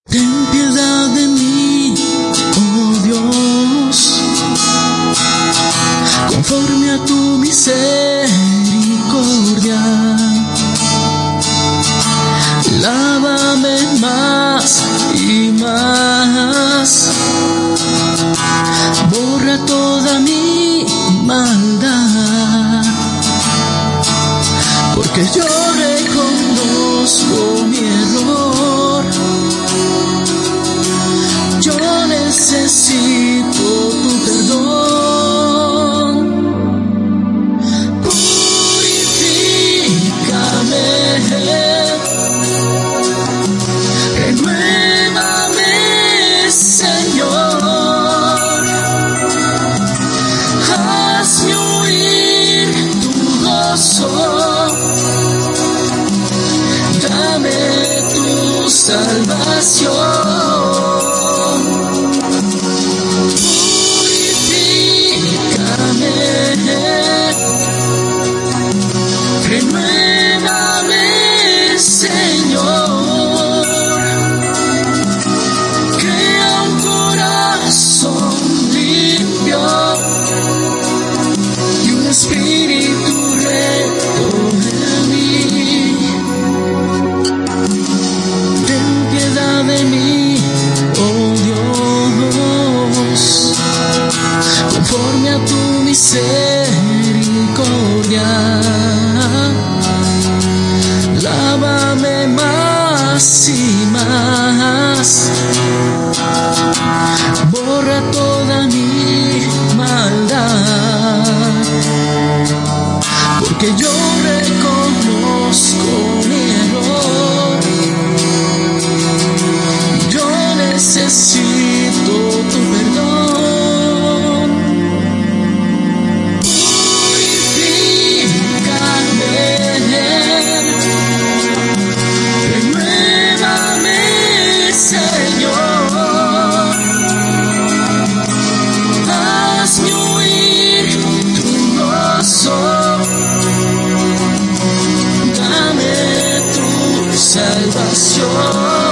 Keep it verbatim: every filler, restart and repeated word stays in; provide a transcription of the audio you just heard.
Ten piedad de mí, oh Dios, conforme a tu misericordia. Lávame más y más, borra toda mi maldad, porque yo reconozco mi error. Yo necesito tu perdón. Purifícame, renuévame, Señor. Hazme oír tu gozo. Dame tu salvación. Renuévame, Señor, crea un corazón limpio y un espíritu recto en mí. Ten piedad de mí, oh Dios, conforme a tu misericordia. Lávame más y más, borra toda mi maldad, porque yo reconozco mi error. Yo necesito tu perdón. Dame tu salvación.